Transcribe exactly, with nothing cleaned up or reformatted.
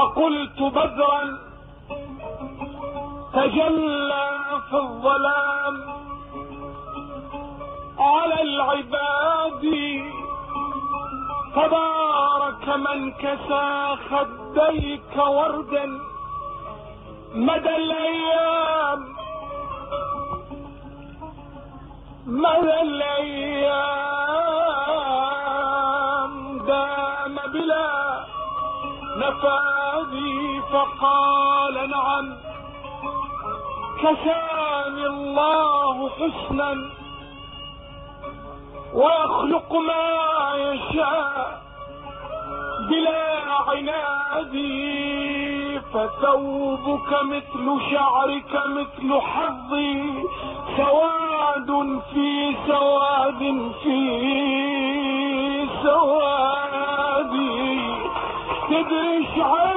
فقلت بدرا تجلى في الظلام على العباد، تبارك من كسى خديك وردا مدى الايام، مدى الايام دام بلا نفادي. فقال نعم كساني الله حسنا ويخلق ما يشاء بلا عنادي. فثوبك مثل شعرك مثل حظي، سواد في سواد في سوادي. تدري شعر